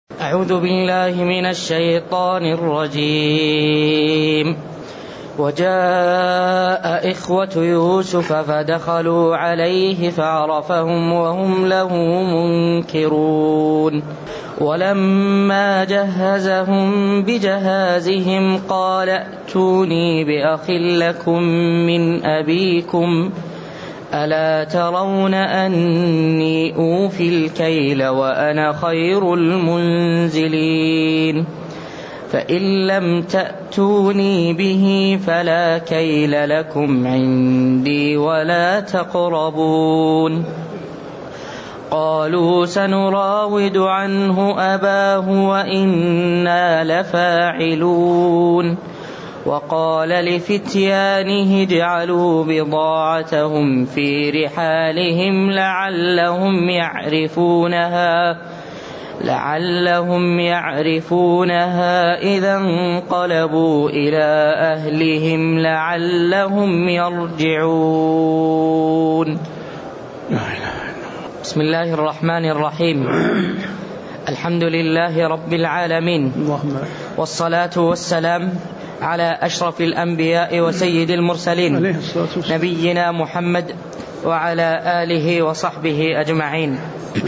أعوذ بالله من الشيطان الرجيم. وجاء إخوة يوسف فدخلوا عليه فعرفهم وهم له منكرون. ولما جهزهم بجهازهم قال ائتوني بأخ لكم من أبيكم ألا ترون أني أوفي الكيل وأنا خير المنزلين فإن لم تأتوني به فلا كيل لكم عندي ولا تقربون. قالوا سنراود عنه أباه وإنا لفاعلون. وقال لفتيانه اجعلوا بضاعتهم في رحالهم لعلهم يعرفونها إذا انقلبوا إلى أهلهم لعلهم يرجعون. بسم الله الرحمن الرحيم. الحمد لله رب العالمين، والصلاة والسلام على أشرف الأنبياء وسيد المرسلين نبينا محمد وعلى آله وصحبه أجمعين.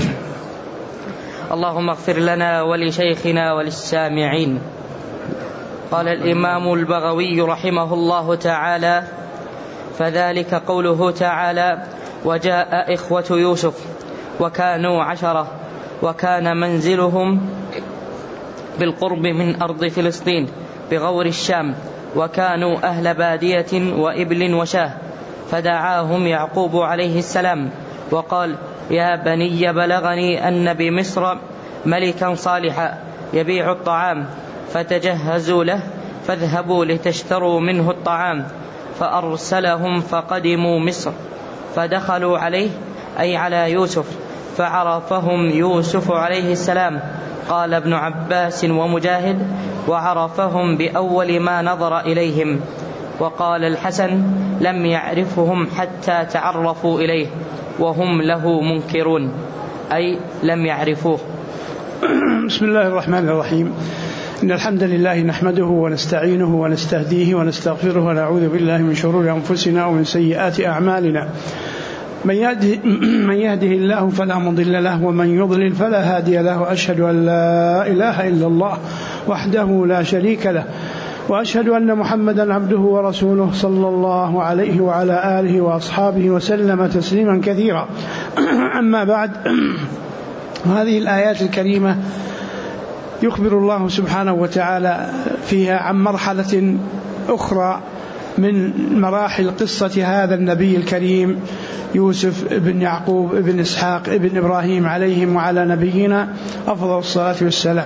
اللهم اغفر لنا ولشيخنا وللسامعين. قال الإمام البغوي رحمه الله تعالى: فذلك قوله تعالى: وجاء إخوة يوسف وكانوا 10 وكان منزلهم بالقرب من أرض فلسطين بغور الشام وكانوا أهل بادية وإبل وشاه. فدعاهم يعقوب عليه السلام وقال: يا بني بلغني أن بمصر ملكا صالحا يبيع الطعام فتجهزوا له فاذهبوا لتشتروا منه الطعام. فأرسلهم فقدموا مصر فدخلوا عليه أي على يوسف فعرفهم يوسف عليه السلام. قال ابن عباس ومجاهد: وعرفهم بأول ما نظر إليهم. وقال الحسن: لم يعرفهم حتى تعرفوا إليه وهم له منكرون، أي لم يعرفوه. بسم الله الرحمن الرحيم. إن الحمد لله نحمده ونستعينه ونستهديه ونستغفره ونعوذ بالله من شرور أنفسنا ومن سيئات أعمالنا. من يهده الله فلا مضل له ومن يضلل فلا هادي له. أشهد أن لا إله إلا الله وحده لا شريك له، وأشهد أن محمدا عبده ورسوله صلى الله عليه وعلى آله وأصحابه وسلم تسليما كثيرا. أما بعد، هذه الآيات الكريمة يخبر الله سبحانه وتعالى فيها عن مرحلة أخرى من مراحل قصة هذا النبي الكريم يوسف بن يعقوب بن إسحاق بن إبراهيم عليهم وعلى نبينا أفضل الصلاة والسلام.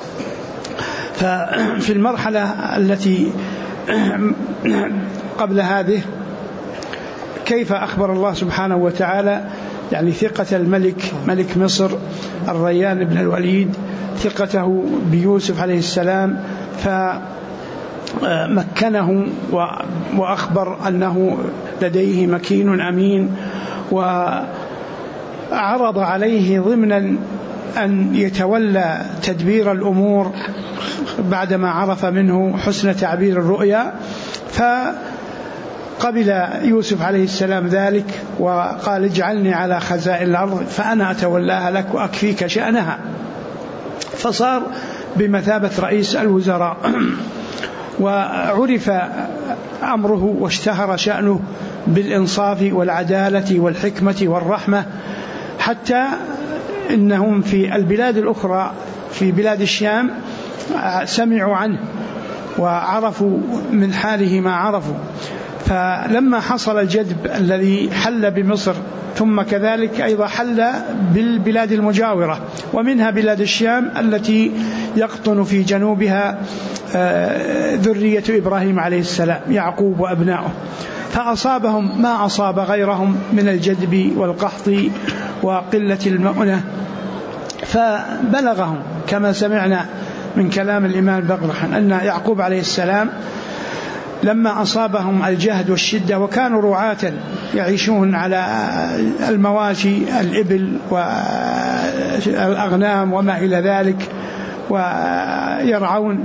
ففي المرحلة التي قبل هذه كيف أخبر الله سبحانه وتعالى يعني ثقة الملك ملك مصر الريان بن الوليد، ثقته بيوسف عليه السلام، فمكنه وأخبر أنه لديه مكين أمين، وعرض عليه ضمنا أن يتولى تدبير الأمور بعدما عرف منه حسن تعبير الرؤيا. فقبل يوسف عليه السلام ذلك وقال: اجعلني على خزائن الأرض فأنا أتولاها لك وأكفيك شأنها. فصار بمثابة رئيس الوزراء، وعرف أمره واشتهر شأنه بالإنصاف والعدالة والحكمة والرحمة، حتى إنهم في البلاد الأخرى في بلاد الشام سمعوا عنه وعرفوا من حاله ما عرفوا. فلما حصل الجدب الذي حل بمصر ثم كذلك أيضا حل بالبلاد المجاورة، ومنها بلاد الشام التي يقطن في جنوبها ذرية إبراهيم عليه السلام يعقوب وأبناؤه، فأصابهم ما أصاب غيرهم من الجدب والقحط وقلة المؤنة. فبلغهم كما سمعنا من كلام الإمام البغوي أن يعقوب عليه السلام لما أصابهم الجهد والشدة وكانوا رعاة يعيشون على المواشي الإبل والأغنام وما إلى ذلك، ويرعون،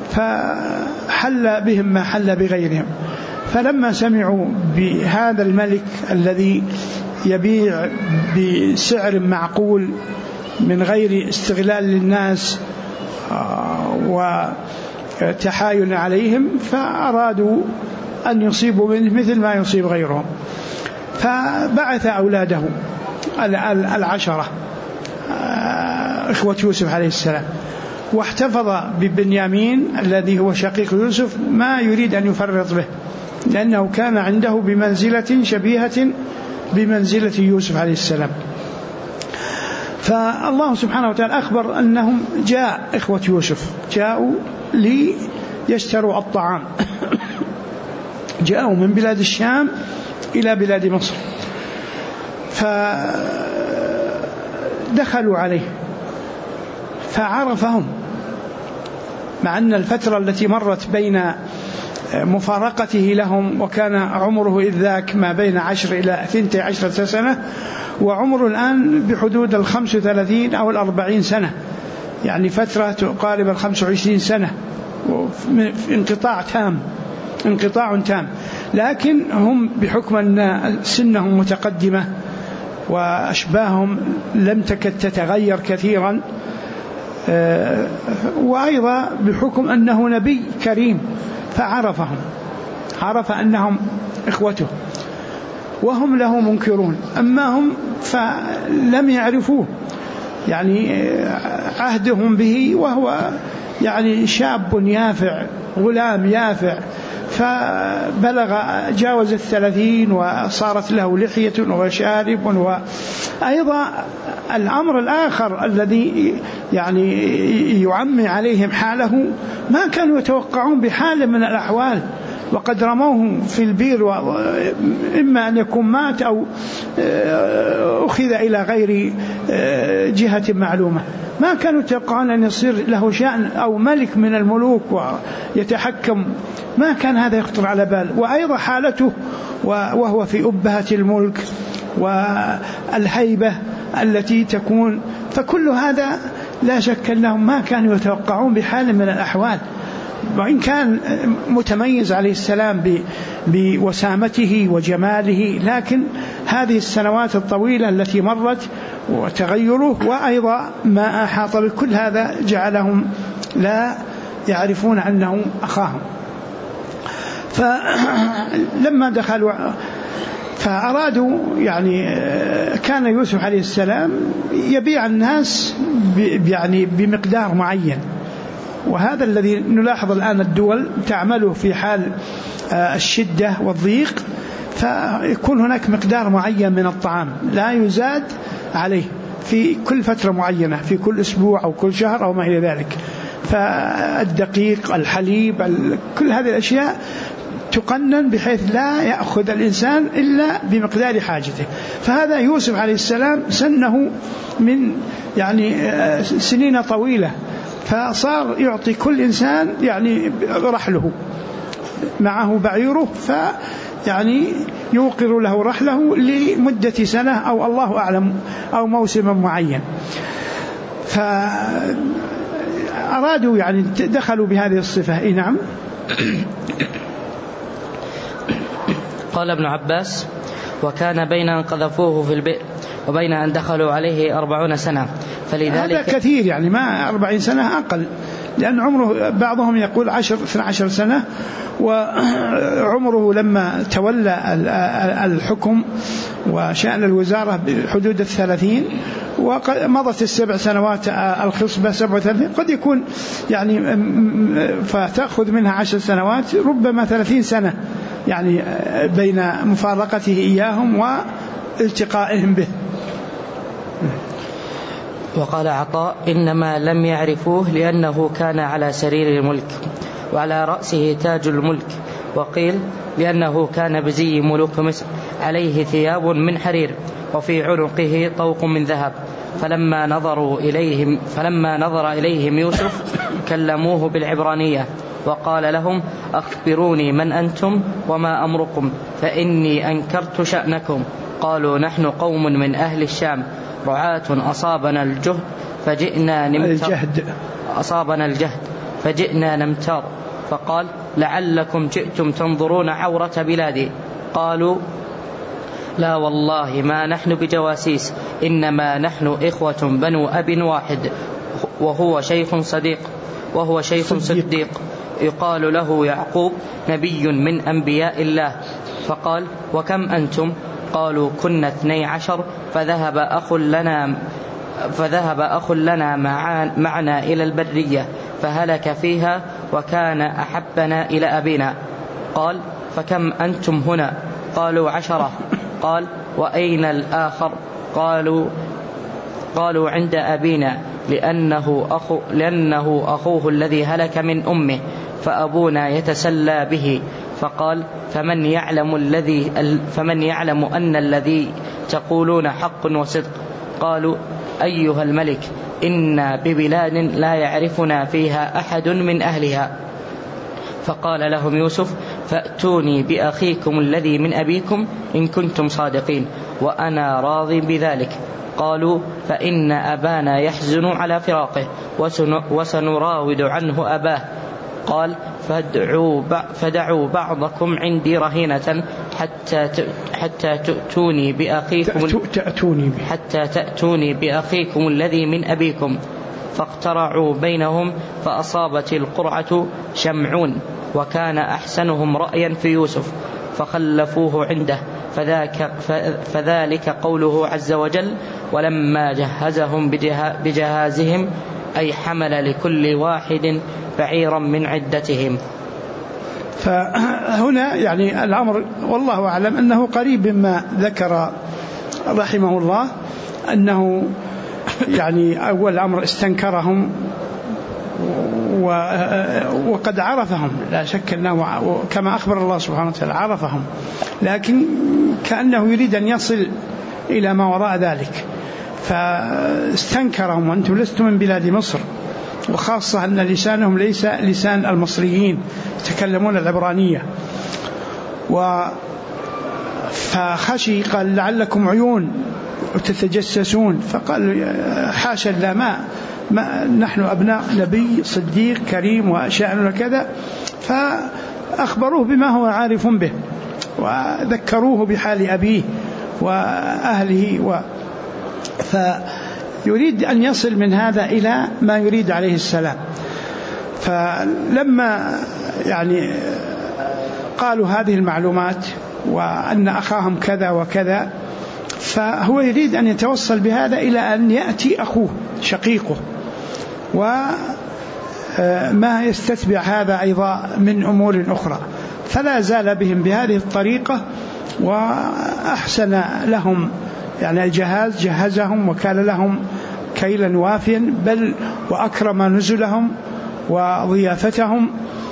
فحل بهم ما حل بغيرهم. فلما سمعوا بهذا الملك الذي يبيع بسعر معقول من غير استغلال للناس وتحايل عليهم، فأرادوا أن يصيبوا منه مثل ما يصيب غيرهم، فبعث أولاده 10 إخوة يوسف عليه السلام، واحتفظ ببنيامين الذي هو شقيق يوسف ما يريد أن يفرط به، لأنه كان عنده بمنزلة شبيهة بمنزلة يوسف عليه السلام. فالله سبحانه وتعالى أخبر أنهم جاء إخوة يوسف جاءوا ليشتروا الطعام جاءوا من بلاد الشام إلى بلاد مصر، فدخلوا عليه فعرفهم، مع أن الفترة التي مرت بين مفارقته لهم وكان عمره إذ ذاك ما بين 10 إلى 12 سنة، وعمره الآن بحدود 35 أو 40 سنة، يعني فترة تقارب 25 سنة، انقطاع تام. لكن هم بحكم أن سنهم متقدمة وأشباههم لم تكد تتغير كثيرا، وأيضا بحكم أنه نبي كريم فعرفهم، عرف أنهم إخوته وهم له منكرون، أما هم فلم يعرفوه، يعني عهدهم به وهو يعني شاب يافع غلام يافع، فبلغ جاوز 30 وصارت له لحية وشارب. وأيضا الأمر الآخر الذي يعني يعمي عليهم حاله، ما كانوا يتوقعون بحال من الأحوال، وقد رموه في البير، إما أن يكون مات أو أخذ إلى غير جهة معلومة، ما كانوا يتوقعون أن يصير له شأن أو ملك من الملوك ويتحكم، ما كان هذا يخطر على بال. وأيضا حالته وهو في أبهة الملك والهيبة التي تكون، فكل هذا لا شك أنهم ما كانوا يتوقعون بحال من الأحوال. وإن كان متميز عليه السلام بوسامته وجماله، لكن هذه السنوات الطويلة التي مرت وتغيره وأيضا ما أحاط بكل هذا جعلهم لا يعرفون أنه أخاهم. فلما دخلوا فأرادوا، يعني كان يوسف عليه السلام يبيع الناس يعني بمقدار معين، وهذا الذي نلاحظ الآن الدول تعمله في حال الشدة والضيق، فيكون هناك مقدار معين من الطعام لا يزاد عليه في كل فترة معينة، في كل أسبوع أو كل شهر أو ما إلى ذلك. فالدقيق، الحليب، كل هذه الأشياء تقنن بحيث لا يأخذ الإنسان إلا بمقدار حاجته. فهذا يوسف عليه السلام سنه من يعني سنين طويلة، فصار يعطي كل إنسان يعني رحله، معه بعيره، فيعني يوقر له رحله لمدة سنة أو الله أعلم أو موسم معين. فأرادوا يعني دخلوا بهذه الصفة. نعم. قال ابن عباس: وكان بين أن قذفوه في البئر وبين أن دخلوا عليه 40 سنة، فلذلك هذا كثير، يعني ما 40 سنة أقل، لأن عمره بعضهم يقول 10-12 سنة، وعمره لما تولى الحكم وشأن الوزارة بحدود 30، ومضت 7 سنوات الخصبة 37، قد يكون يعني فتأخذ منها 10 سنوات، ربما 30 سنة يعني بين مفارقته إياهم والتقائهم به. وقال عطاء: إنما لم يعرفوه لأنه كان على سرير الملك وعلى رأسه تاج الملك، وقيل لأنه كان بزي ملوك مصر، عليه ثياب من حرير وفي عنقه طوق من ذهب. فلما نظر إليهم يوسف كلموه بالعبرانية، وقال لهم: أخبروني من أنتم وما أمركم، فإني أنكرت شأنكم. قالوا: نحن قوم من أهل الشام، رعاة أصابنا الجهد، فجئنا نمتر الجهد، أصابنا الجهد فجئنا نمتر، فقال لعلكم جئتم تنظرون عورة بلادي. قالوا لا والله ما نحن بجواسيس، إنما نحن إخوة بنو أب واحد، وهو شيخ صديق يقال له يعقوب، نبي من أنبياء الله. فقال وكم أنتم؟ قالوا كنا 12، فذهب أخ لنا معنا إلى البرية فهلك فيها وكان أحبنا إلى أبينا. قال فكم أنتم هنا؟ قالوا 10. قال وأين الآخر؟ قالوا عند أبينا، لأنه أخوه الذي هلك من أمه، فأبونا يتسلى به. فقال فمن يعلم أن الذي تقولون حق وصدق؟ قالوا أيها الملك، إنا ببلاد لا يعرفنا فيها أحد من أهلها. فقال لهم يوسف فأتوني بأخيكم الذي من أبيكم إن كنتم صادقين، وأنا راض بذلك. قالوا فإن أبانا يحزن على فراقه وسنراود عنه أباه. قال فدعوا بعضكم عندي رهينة حتى تأتوني بأخيكم الذي من أبيكم. فاقترعوا بينهم، فأصابت القرعة شمعون، وكان أحسنهم رأيا في يوسف، فخلفوه عنده. فذلك قوله عز وجل ولما جهزهم بجهازهم، أي حمل لكل واحد بعيرا من عدتهم. فهنا يعني الأمر والله أعلم أنه قريب مما ذكر رحمه الله، أنه يعني أول أمر استنكرهم وقد عرفهم، لا شك أنه كما أخبر الله سبحانه وتعالى عرفهم، لكن كأنه يريد أن يصل إلى ما وراء ذلك، فاستنكرهم وأنتم لستم من بلاد مصر، وخاصة أن لسانهم ليس لسان المصريين، يتكلمون العبرانية. فخشي قال لعلكم عيون وتتجسسون، فقال حاشا لا، ما نحن أبناء نبي صديق كريم وشأننا كذا. فأخبروه بما هو عارف به، وذكروه بحال أبيه وأهله، فيريد أن يصل من هذا إلى ما يريد عليه السلام. فلما يعني قالوا هذه المعلومات وأن أخاهم كذا وكذا، فهو يريد أن يتوصل بهذا إلى أن يأتي أخوه شقيقه، وما يستتبع هذا أيضا من أمور أخرى. فلا زال بهم بهذه الطريقة، وأحسن لهم يعني الجهاز، جهزهم وكان لهم كيلا وافيا، بل وأكرم نزلهم وضيافتهم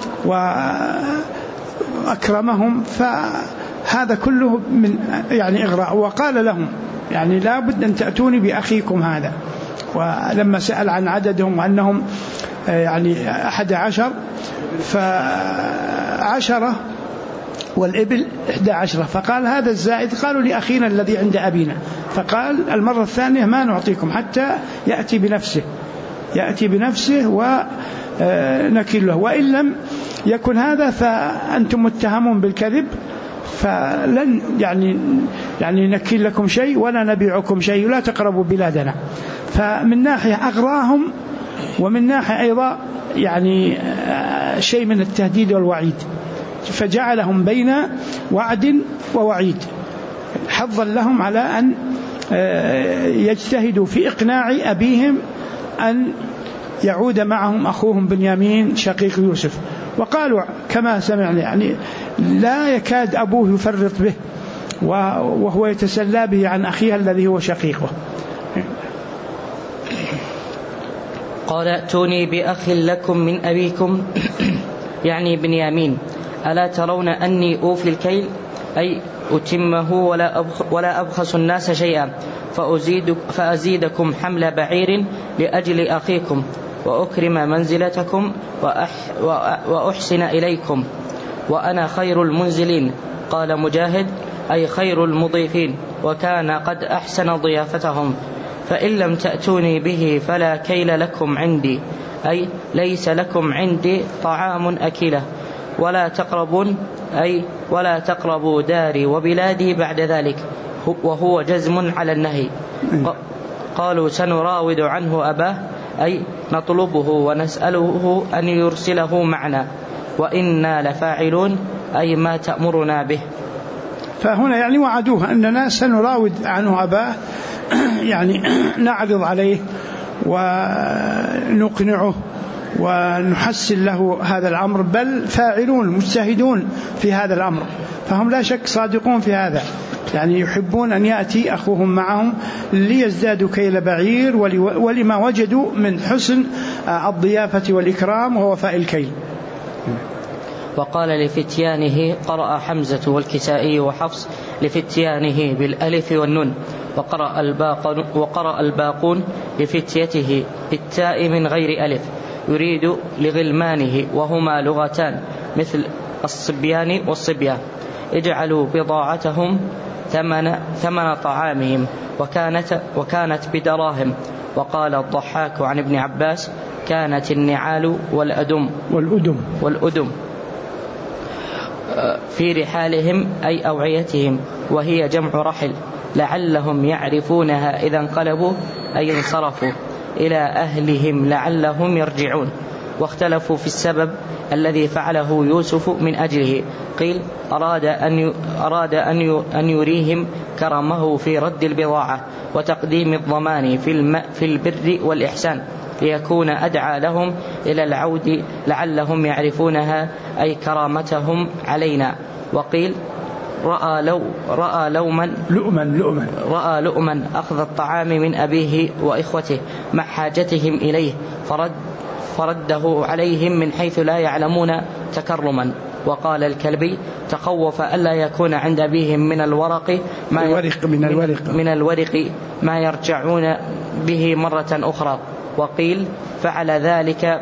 وأكرمهم. فهذا كله من يعني إغراء. وقال لهم يعني لا بد أن تأتوني بأخيكم هذا. ولما سأل عن عددهم وأنهم يعني 11، ف10 والإبل 11، فقال هذا الزائد قالوا لأخينا الذي عند أبينا. فقال المرة الثانية ما نعطيكم حتى يأتي بنفسه ونكل له، وإن لم يكن هذا فأنتم متهمون بالكذب، فلن يعني نكل لكم شيء ولا نبيعكم شيء، لا تقربوا بلادنا. فمن ناحية أغراهم، ومن ناحية أيضا يعني شيء من التهديد والوعيد، فجعلهم بين وعد ووعيد، حظا لهم على أن يجتهدوا في إقناع أبيهم أن يعود معهم أخوهم بنيامين شقيق يوسف. وقالوا كما سمعنا يعني لا يكاد أبوه يفرط به، وهو يتسلى به عن أخيه الذي هو شقيقه. قال ائتوني بأخ لكم من أبيكم يعني بنيامين، ألا ترون أني أوفي الكيل، أي أتمه ولا أبخس الناس شيئا، فأزيدكم حمل بعير لأجل أخيكم، وأكرم منزلتكم وأحسن إليكم، وأنا خير المنزلين. قال مجاهد أي خير المضيفين، وكان قد أحسن ضيافتهم. فإن لم تأتوني به فلا كيل لكم عندي، أي ليس لكم عندي طعام أكله، ولا تقربوا داري وبلادي بعد ذلك، وهو جزم على النهي. قالوا سنراود عنه أباه، أي نطلبه ونسأله أن يرسله معنا، وإنا لفاعلون، أي ما تأمرنا به. فهنا يعني وعدوه أننا سنراود عنه أباه، يعني نعرض عليه ونقنعه ونحسن له هذا الأمر، بل فاعلون مجتهدون في هذا الأمر، فهم لا شك صادقون في هذا، يعني يحبون أن يأتي أخوهم معهم ليزدادوا كيل بعير ولما وجدوا من حسن الضيافة والإكرام ووفاء الكيل. وقال لفتيانه، قرأ حمزة والكسائي وحفص لفتيانه بالألف والنون، وقرأ الباقون لفتيته بالتاء من غير ألف، يريد لغلمانه، وهما لغتان مثل الصبيان والصبيان. اجعلوا بضاعتهم ثمن طعامهم، وكانت بدراهم. وقال الضحاك عن ابن عباس، كانت النعال والأدم في رحالهم، أي أوعيتهم، وهي جمع رحل، لعلهم يعرفونها إذا انقلبوا، أي انصرفوا إلى أهلهم لعلهم يرجعون. واختلفوا في السبب الذي فعله يوسف من أجله، قيل أراد أن يريهم كرمه في رد البضاعة وتقديم الضمان في البر والإحسان، ليكون أدعى لهم إلى العود لعلهم يعرفونها، أي كرامتهم علينا. وقيل رأى لؤما أخذ الطعام من أبيه وإخوته مع حاجتهم إليه، فرده عليهم من حيث لا يعلمون تكرما. وقال الكلبي، تخوف ألا يكون عند أبيهم من الورق ما يرجعون به مرة أخرى. وقيل فعل ذلك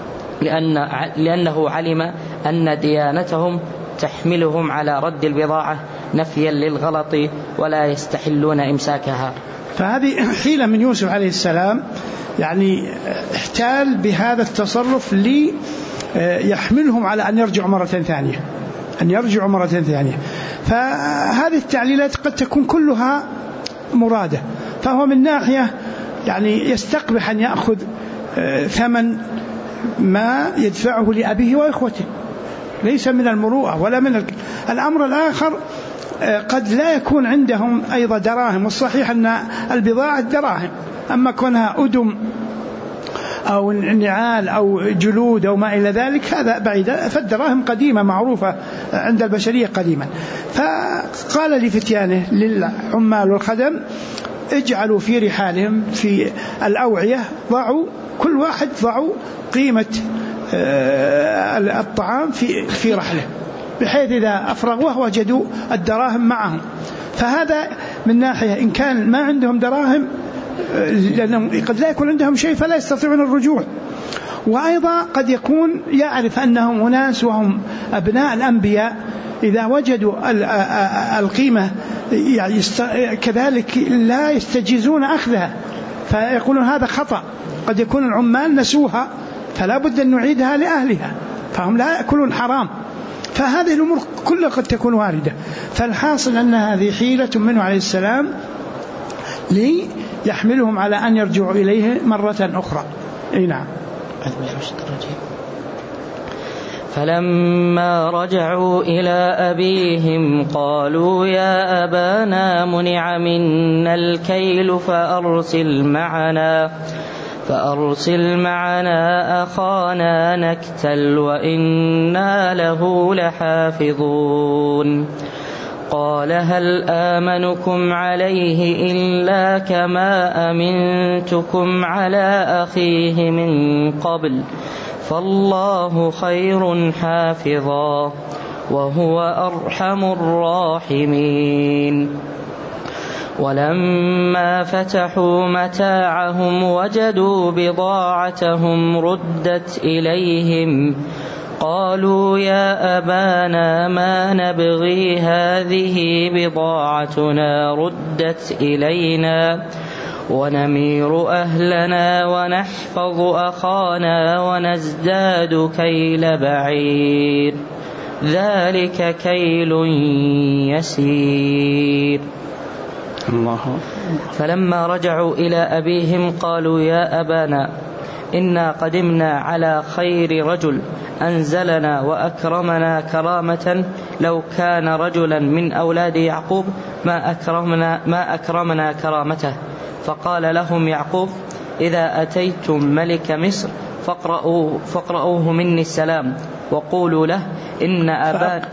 لأنه علم أن ديانتهم تحملهم على رد البضاعة نفيا للغلط، ولا يستحلون إمساكها. فهذه حيلة من يوسف عليه السلام، يعني احتال بهذا التصرف ليحملهم على أن يرجعوا مرة ثانية. فهذه التعليلات قد تكون كلها مرادة، فهو من ناحية يعني يستقبح أن يأخذ ثمن ما يدفعه لأبيه وإخوته، ليس من المروءة ولا من الأمر الآخر. قد لا يكون عندهم أيضا دراهم، والصحيح أن البضاعة دراهم، أما كونها أدم أو نعال أو جلود أو ما إلى ذلك هذا بعيد، فالدراهم قديمة معروفة عند البشرية قديما. فقال لفتيانه للعمال والخدم، اجعلوا في رحالهم في الأوعية، كل واحد ضعوا قيمة الطعام في رحله، بحيث إذا أفرغوه وجدوا الدراهم معهم. فهذا من ناحية إن كان ما عندهم دراهم، لأنهم قد لا يكون عندهم شيء فلا يستطيعون الرجوع، وأيضا قد يكون يعرف أنهم أناس وهم أبناء الأنبياء، إذا وجدوا القيمة يعني كذلك لا يستجيزون أخذها، فيقولون هذا خطأ. قد يكون العمال نسوها فلا بد أن نعيدها لأهلها، فهم لا يأكلون حرام. فهذه الأمور كلها قد تكون واردة. فالحاصل أن هذه حيلة منه عليه السلام ليحملهم على أن يرجعوا إليه مرة أخرى. نعم. فلما رجعوا إلى أبيهم قالوا يا أبانا منع منا الكيل فأرسل معنا أخانا نكتل وإنا له لحافظون. قال هل آمنكم عليه إلا كما أمنتكم على أخيه من قبل، فالله خير حافظا وهو أرحم الراحمين. ولما فتحوا متاعهم وجدوا بضاعتهم ردت إليهم، قالوا يا أبانا ما نبغي، هذه بضاعتنا ردت إلينا ونمير أهلنا ونحفظ أخانا ونزداد كيل بعير ذلك كيل يسير. الله. فلما رجعوا إلى أبيهم قالوا يا أبانا إنا قدمنا على خير رجل أنزلنا وأكرمنا كرامة لو كان رجلا من أولاد يعقوب ما أكرمنا كرامته. فقال لهم يعقوب إذا أتيتم ملك مصر فاقرؤوه مني السلام وقولوا له إن أبانا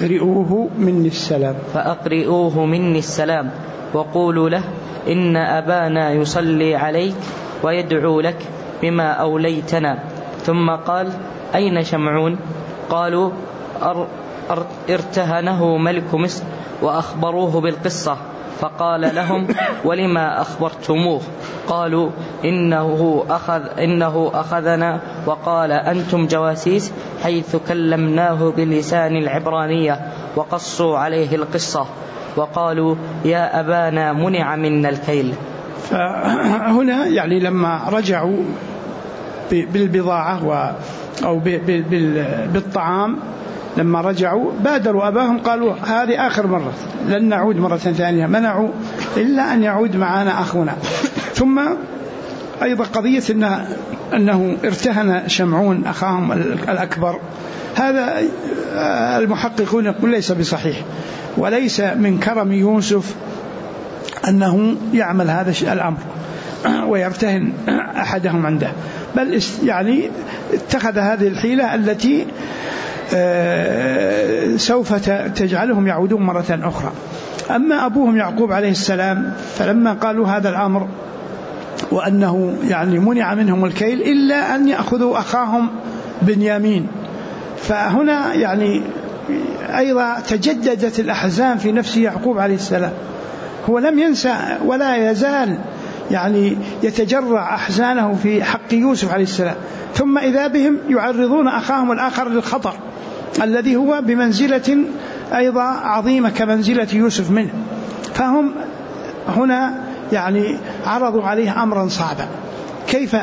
فأقرئوه مني السلام وقولوا له إن أبانا يصلي عليك ويدعو لك بما أوليتنا. ثم قال أين شمعون؟ قالوا ارتهنه ملك مصر وأخبروه بالقصة. فقال لهم ولما أخبرتموه؟ قالوا إنه أخذنا وقال أنتم جواسيس حيث كلمناه بلسان العبرانية وقصوا عليه القصة وقالوا يا أبانا منع منا الكيل. فهنا يعني لما رجعوا بالبضاعة أو بالطعام، لما رجعوا بادروا أباهم قالوا هذه آخر مرة لن نعود مرة ثانية، منعوا إلا أن يعود معنا أخونا. ثم أيضا قضية أنه ارتهن شمعون أخاهم الأكبر، هذا المحققون يقول ليس بصحيح، وليس من كرم يوسف أنه يعمل هذا الأمر ويرتهن أحدهم عنده، بل يعني اتخذ هذه الحيلة التي سوف تجعلهم يعودون مرة أخرى. أما أبوهم يعقوب عليه السلام فلما قالوا هذا الأمر وأنه يعني منع منهم الكيل إلا أن يأخذوا أخاهم بنيامين، فهنا يعني أيضا تجددت الأحزان في نفس يعقوب عليه السلام. هو لم ينسى ولا يزال يعني يتجرع أحزانه في حق يوسف عليه السلام، ثم إذا بهم يعرضون أخاهم الآخر للخطر الذي هو بمنزلة أيضا عظيمة كمنزلة يوسف منه. فهم هنا يعني عرضوا عليه أمرا صعبا، كيف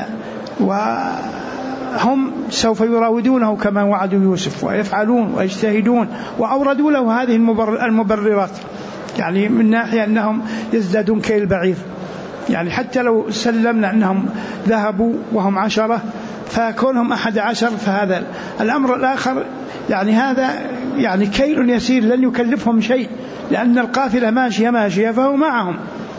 وهم سوف يراودونه كما وعدوا يوسف ويفعلون ويجتهدون، وأوردوا له هذه المبررات، يعني من ناحية أنهم يزدادون كيل بعير، يعني حتى لو سلمنا أنهم ذهبوا وهم 10 فكونهم 11 فهذا الأمر الآخر يعني هذا يعني كيل يسير لن يكلفهم شيء، لأن القافلة ماشية فهو معهم،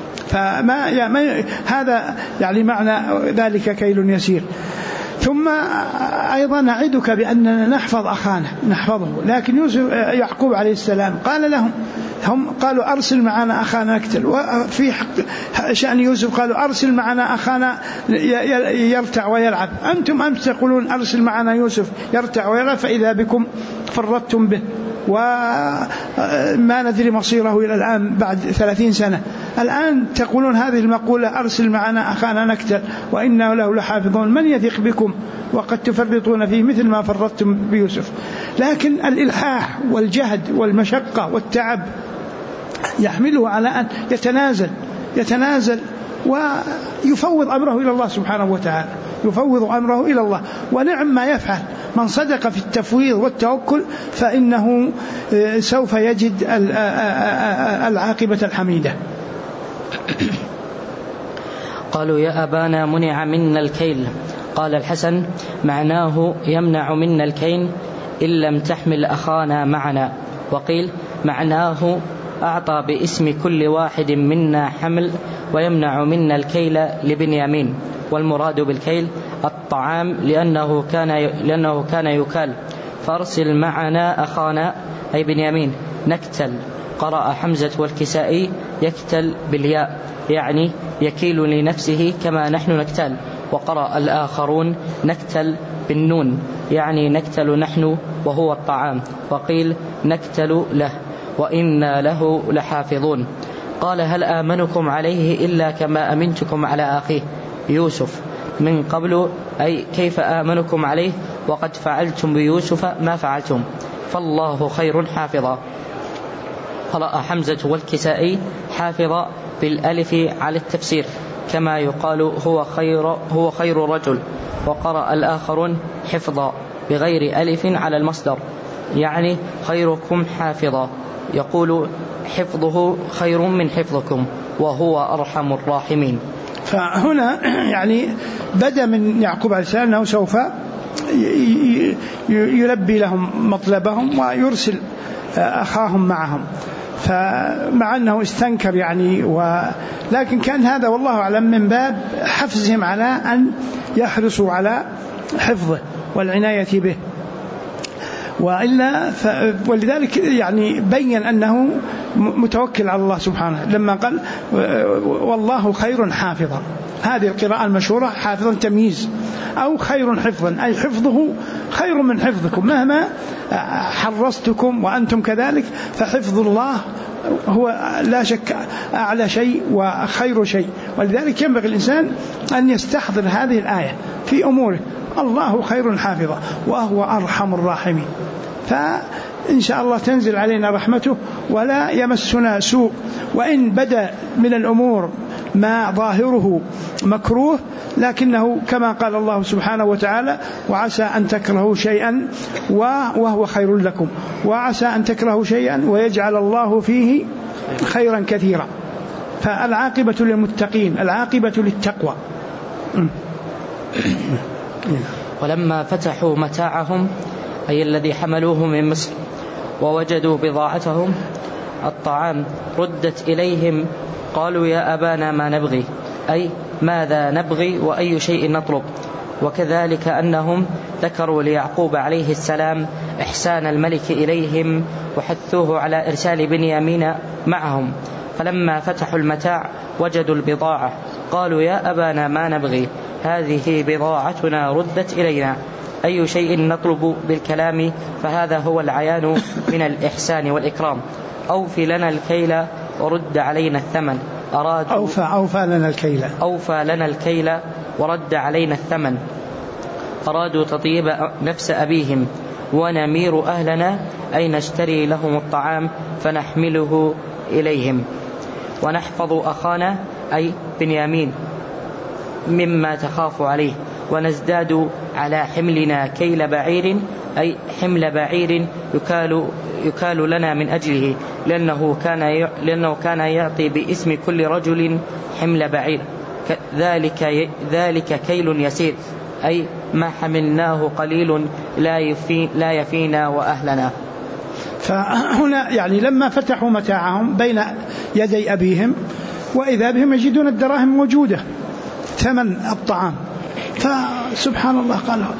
هذا يعني معنى ذلك كيل يسير. ثم أيضا نعدك بأننا نحفظ أخانا نحفظه، لكن يعقوب عليه السلام قال لهم، هم قالوا أرسل معنا أخانا نقتل، وفي شأن يوسف قالوا أرسل معنا أخانا يرتع ويلعب، أنتم أمس تقولون أرسل معنا يوسف يرتع ويلعب فإذا بكم فرطتم به وما ندري مصيره إلى الآن بعد 30 سنة، الآن تقولون هذه المقولة أرسل معنا أخانا نقتل وإنا له لحافظون، من يثق بكم وقد تفرطون فيه مثل ما فرطتم بيوسف. لكن الإلحاح والجهد والمشقة والتعب يحمله على أن يتنازل ويفوض أمره إلى الله سبحانه وتعالى، يفوض أمره إلى الله، ونعم ما يفعل من صدق في التفويض والتوكل فإنه سوف يجد العاقبة الحميدة. قالوا يا أبانا منع منا الكيل. قال الحسن معناه يمنع منا الكيل إن لم تحمل أخانا معنا. وقيل معناه أعطى باسم كل واحد منا حمل ويمنع منا الكيل لبنيامين، والمراد بالكيل الطعام لأنه كان يكال. فأرسل معنا أخانا أي بنيامين نكتل. قرأ حمزة والكسائي يكتل بالياء يعني يكيل لنفسه كما نحن نكتل، وقرأ الآخرون نكتل بالنون يعني نكتل نحن وهو الطعام. وقيل نكتل له وإنا له لحافظون. قال هل آمنكم عليه إلا كما أمنتكم على أخيه يوسف من قبل، أي كيف آمنكم عليه وقد فعلتم بيوسف ما فعلتم، فالله خير حافظا. قرأ حمزة والكسائي حافظ بالألف على التفسير كما يقال هو خير رجل. وقرأ الآخرون حفظا بغير ألف على المصدر، يعني خيركم حافظا، يقول حفظه خير من حفظكم وهو أرحم الراحمين. فهنا يعني بدأ من يعقوب عليه السلام أنه سوف يلبي لهم مطلبهم ويرسل أخاهم معهم، فمع أنه استنكر يعني لكن كان هذا والله أعلم من باب حفزهم على أن يحرصوا على حفظه والعناية به، ولذلك يعني بين أنه متوكل على الله سبحانه لما قال والله خير حافظا. هذه القراءة المشهورة حافظا تمييز، أو خير حفظا أي حفظه خير من حفظكم، مهما حرصتكم وأنتم كذلك فحفظ الله هو لا شك أعلى شيء وخير شيء. ولذلك ينبغي الإنسان أن يستحضر هذه الآية في أموره، الله خير حافظا وهو أرحم الراحمين. فإن شاء الله تنزل علينا رحمته ولا يمسنا سوء، وإن بدأ من الأمور ما ظاهره مكروه لكنه كما قال الله سبحانه وتعالى وعسى أن تكرهوا شيئا وهو خير لكم، وعسى أن تكرهوا شيئا ويجعل الله فيه خيرا كثيرا. فالعاقبة للمتقين، العاقبة للتقوى. ولما فتحوا متاعهم أي الذي حملوه من مصر ووجدوا بضاعتهم الطعام ردت إليهم قالوا يا أبانا ما نبغي، أي ماذا نبغي وأي شيء نطلب. وكذلك أنهم ذكروا ليعقوب عليه السلام إحسان الملك إليهم وحثوه على إرسال بنيامين معهم، فلما فتحوا المتاع وجدوا البضاعة قالوا يا أبانا ما نبغي، هذه بضاعتنا ردت إلينا، أي شيء نطلب بالكلام، فهذا هو العيان من الإحسان والإكرام. أوفي لنا الكيل ورد علينا الثمن. أوفى لنا الكيل ورد علينا الثمن. أرادوا تطيب نفس أبيهم ونمير أهلنا، أي نشتري لهم الطعام فنحمله إليهم، ونحفظ أخانا أي بنيامين مما تخاف عليه، ونزداد على حملنا كيل بعير أي حمل بعير يكال لنا من أجله، لأنه كان يعطي باسم كل رجل حمل بعير، ذلك كيل يسير، أي ما حملناه قليل لا يفينا وأهلنا. فهنا يعني لما فتحوا متاعهم بين يدي أبيهم وإذا بهم يجدون الدراهم موجودة ثمن الطعام، فسبحان الله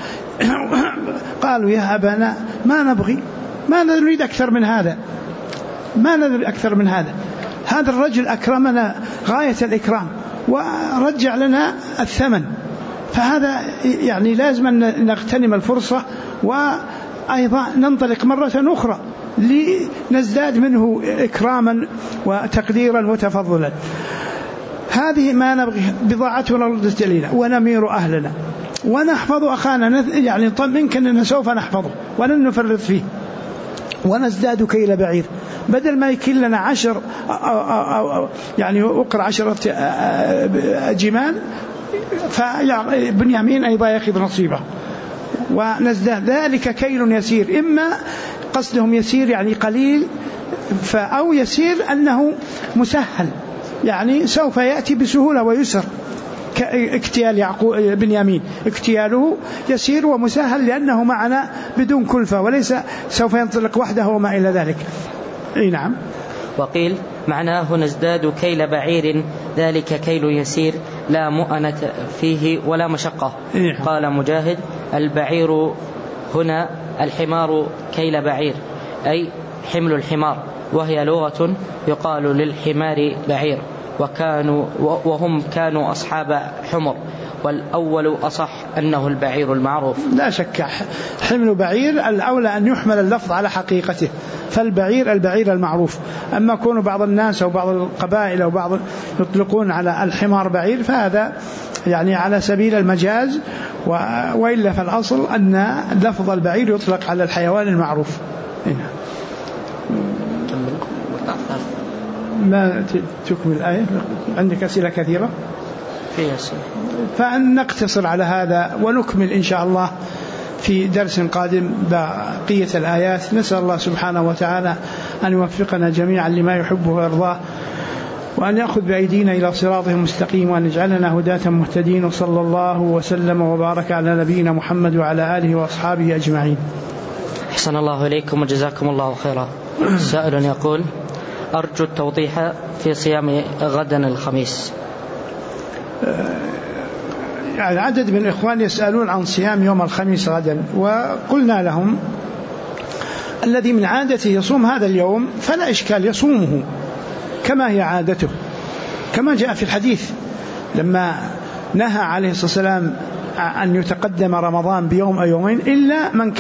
قالوا يا أبانا ما نبغي، ما نريد أكثر من هذا، ما نريد أكثر من هذا، هذا الرجل أكرمنا غاية الإكرام ورجع لنا الثمن، فهذا يعني لازم أن نغتنم الفرصة وأيضا ننطلق مرة أخرى لنزداد منه إكراما وتقديرا وتفضلا. هذه ما نبغي بضاعتنا ردت إلينا ونمير أهلنا ونحفظ أخانا، يعني ممكن أن سوف نحفظه ولن نفرط فيه، ونزداد كيل بعير، بدل ما يكيل لنا 10 يعني أقر 10 جمال فبنيامين أيضا يأخذ نصيبه، ونزداد ذلك كيل يسير، إما قصدهم يسير يعني قليل، أو يسير أنه مسهل يعني سوف يأتي بسهولة ويسر، كاكتيال بنيامين اكتياله يسير ومسهل لأنه معنا بدون كلفة وليس سوف ينطلق وحده وما إلى ذلك. نعم. وقيل معناه نزداد كيل بعير، ذلك كيل يسير لا مؤنة فيه ولا مشقة. قال مجاهد البعير هنا الحمار كيل بعير، أي حمل الحمار، وهي لغة يقال للحمار بعير، وهم كانوا أصحاب حمر، والأول أصح أنه البعير المعروف. لا شك حمل بعير الأولى أن يحمل اللفظ على حقيقته، فالبعير البعير المعروف. أما كون بعض الناس أو بعض القبائل أو بعض يطلقون على الحمار بعير فهذا يعني على سبيل المجاز، وإلا فالأصل أن لفظ البعير يطلق على الحيوان المعروف. ما تكمل الآية؟ عندك أسئلة كثيرة؟ فنقتصر على هذا ونكمل إن شاء الله في درس قادم بقية الآيات. نسأل الله سبحانه وتعالى أن يوفقنا جميعا لما يحبه ويرضاه، وأن يأخذ بأيدينا إلى صراطه المستقيم، وأن يجعلنا هداة مهتدين. وصلى الله وسلم وبارك على نبينا محمد وعلى آله وأصحابه أجمعين. أحسن الله إليكم وجزاكم الله خيرا. سائل يقول: أرجو التوضيح في صيام غدا الخميس. يعني عدد من الإخوان يسألون عن صيام يوم الخميس غدا، وقلنا لهم الذي من عادته يصوم هذا اليوم فلا إشكال، يصومه كما هي عادته، كما جاء في الحديث لما نهى عليه الصلاة والسلام أن يتقدم رمضان بيوم أو يومين إلا من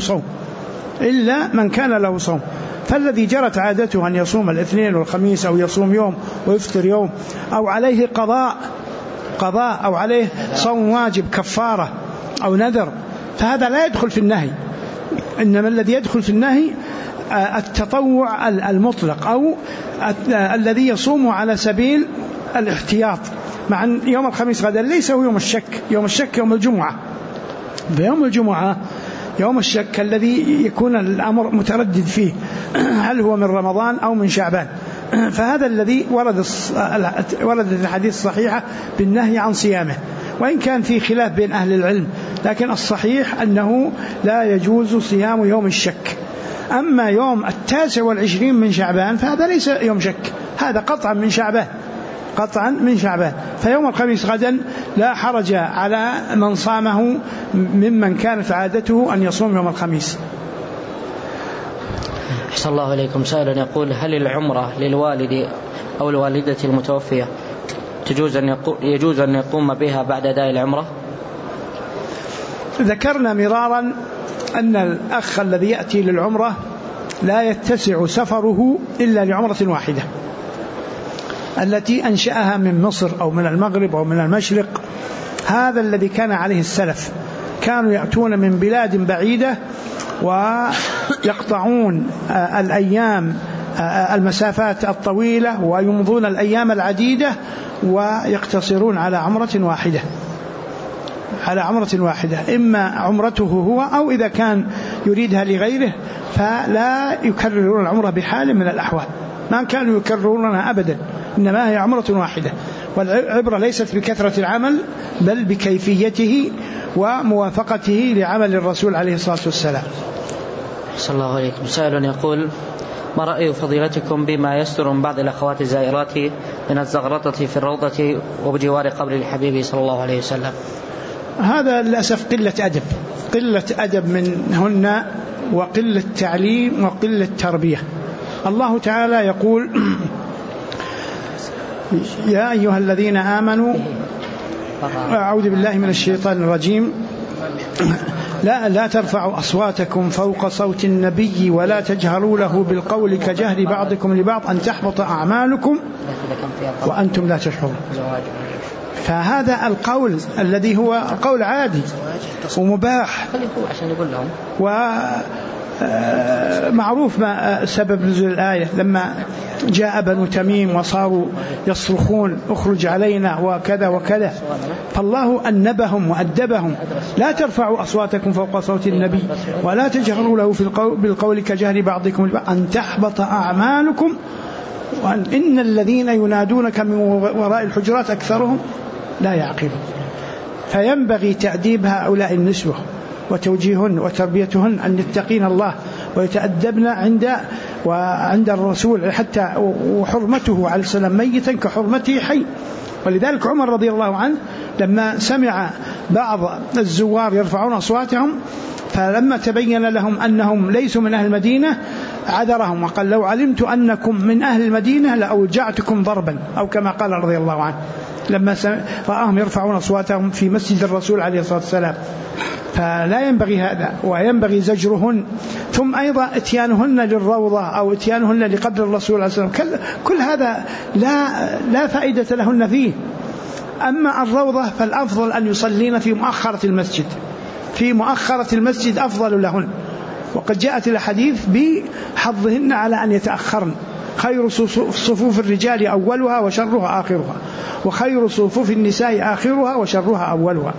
كان له صوم. فالذي جرت عادته أن يصوم الاثنين والخميس، أو يصوم يوم ويفطر يوم، أو عليه قضاء أو عليه صوم واجب كفارة أو نذر، فهذا لا يدخل في النهي. إنما الذي يدخل في النهي التطوع المطلق، أو الذي يصوم على سبيل الاحتياط. مع أن يوم الخميس غدا ليس هو يوم الشك، يوم الشك يوم الجمعة. بيوم الجمعة يوم الشك الذي يكون الأمر متردد فيه، هل هو من رمضان أو من شعبان. فهذا الذي وردت الحديث الصحيحة بالنهي عن صيامه، وإن كان في خلاف بين أهل العلم، لكن الصحيح أنه لا يجوز صيام يوم الشك. أما يوم 29 من شعبان فهذا ليس يوم شك، هذا قطعا من شعبان. فيوم الخميس غدا لا حرج على من صامه ممن كانت عادته أن يصوم يوم الخميس. أحسن الله إليكم. سائل يقول: هل العمرة للوالد أو الوالدة المتوفية يجوز أن يقوم بها بعد أداء العمرة؟ ذكرنا مرارا أن الأخ الذي يأتي للعمرة لا يتسع سفره إلا لعمرة واحدة التي أنشأها من مصر أو من المغرب أو من المشرق. هذا الذي كان عليه السلف، كانوا يأتون من بلاد بعيدة ويقطعون الأيام المسافات الطويلة ويمضون الأيام العديدة ويقتصرون على عمرة واحدة، إما عمرته هو أو إذا كان يريدها لغيره فلا يكررون العمرة بحال من الأحوال، ما كانوا يكررونها أبدا، إنما هي عمرة واحدة. والعبرة ليست بكثرة العمل بل بكيفيته وموافقته لعمل الرسول عليه الصلاة والسلام. صلى الله عليكم. سائل يقول: ما رأي فضيلتكم بما يستر من بعض الأخوات الزائرات من الزغرطة في الروضة وبجوار قبر الحبيب صلى الله عليه وسلم؟ هذا للأسف قلة أدب منهن، وقلة تعليم، وقلة تربية. الله تعالى يقول: يا أيها الذين آمنوا، أعوذ بالله من الشيطان الرجيم، لا ترفعوا أصواتكم فوق صوت النبي ولا تجهروا له بالقول كجهر بعضكم لبعض أن تحبط أعمالكم وأنتم لا تشعرون. فهذا القول الذي هو قول عادي ومباح ومعروف ما سبب نزول الآية، لما جاء بنو تميم وصاروا يصرخون اخرج علينا وكذا وكذا، فالله أنبهم وأدبهم: لا ترفعوا أصواتكم فوق صوت النبي ولا تجهروا له بالقول كجهر بعضكم أن تحبط أعمالكم إن الذين ينادونك من وراء الحجرات أكثرهم لا يعقلون. فينبغي تأديب هؤلاء النسوة وتوجيههن وتربيتهن أن يتقين الله ويتأدبن عند الرسول، حتى وحرمته عليه السلام ميتا كحرمته حي. ولذلك عمر رضي الله عنه لما سمع بعض الزوار يرفعون أصواتهم، فلما تبين لهم أنهم ليسوا من أهل المدينة عذرهم وقال: لو علمت أنكم من أهل المدينة لأوجعتكم ضربا، أو كما قال رضي الله عنه لما رآهم يرفعون أصواتهم في مسجد الرسول عليه الصلاة والسلام. فلا ينبغي هذا، وينبغي زجرهن، ثم أيضا اتيانهن للروضة أو اتيانهن لقبر الرسول عليه الصلاة والسلام، كل هذا لا فائدة لهن فيه. أما الروضة فالأفضل أن يصلين في مؤخرة المسجد أفضل لهن، وقد جاءت الحديث بحظهن على أن يتأخرن، خير صفوف الرجال أولها وشرها آخرها، وخير صفوف النساء آخرها وشرها أولها،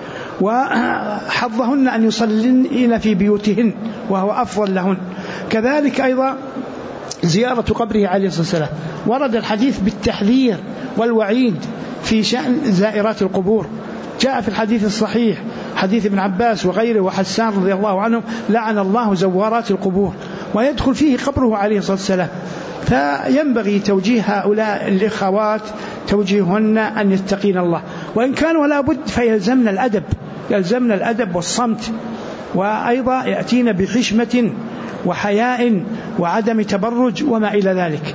وحظهن أن يصلين في بيوتهن وهو أفضل لهن. كذلك أيضا زيارة قبره عليه الصلاة والسلام، ورد الحديث بالتحذير والوعيد في شأن زائرات القبور. جاء في الحديث الصحيح حديث ابن عباس وغيره وحسان رضي الله عنهم: لعن الله زوارات القبور، ويدخل فيه قبره عليه الصلاة والسلام. فينبغي توجيه هؤلاء الإخوات توجيههن أن يتقين الله، وإن كان ولا بد فيلزمنا الأدب والصمت، وأيضا يأتين بحشمة وحياء وعدم تبرج وما إلى ذلك.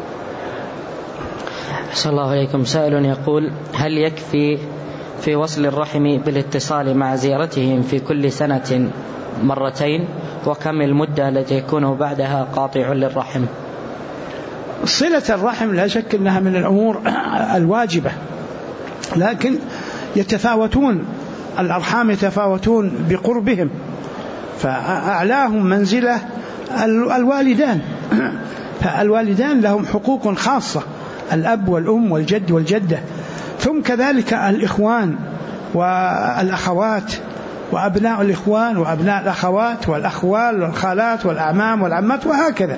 أحسن الله إليكم. سائل يقول: هل يكفي في وصل الرحم بالاتصال مع زيارتهم في كل سنة مرتين؟ وكم المدة التي يكون بعدها قاطع للرحم؟ صلة الرحم لا شك أنها من الأمور الواجبة، لكن يتفاوتون الأرحام، يتفاوتون بقربهم، فأعلاهم منزلة الوالدان، فالوالدان لهم حقوق خاصة، الأب والأم والجد والجدة، ثم كذلك الإخوان والأخوات وأبناء الإخوان وأبناء الأخوات والأخوال والخالات والأعمام والعمات وهكذا،